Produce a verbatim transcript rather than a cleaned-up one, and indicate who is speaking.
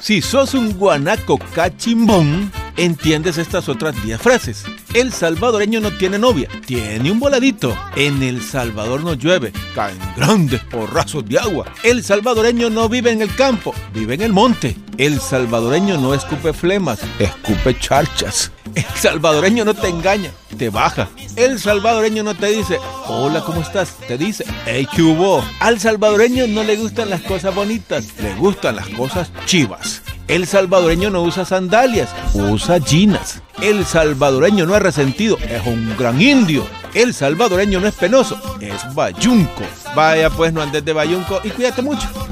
Speaker 1: Si sos un guanaco cachimbón, entiendes estas otras diez frases. El salvadoreño no tiene novia, tiene un voladito. En El Salvador no llueve, caen grandes porrazos de agua. El salvadoreño no vive en el campo, vive en el monte. El salvadoreño no escupe flemas, escupe charchas. El salvadoreño no te engaña, te baja. El salvadoreño no te dice, hola, ¿cómo estás? Te dice, hey, ¿qué hubo? Al salvadoreño no le gustan las cosas bonitas, le gustan las cosas chivas. El salvadoreño no usa sandalias, usa ginas. El salvadoreño no es resentido, es un gran indio. El salvadoreño no es penoso, es bayunco. Vaya pues, no andes de bayunco y cuídate mucho.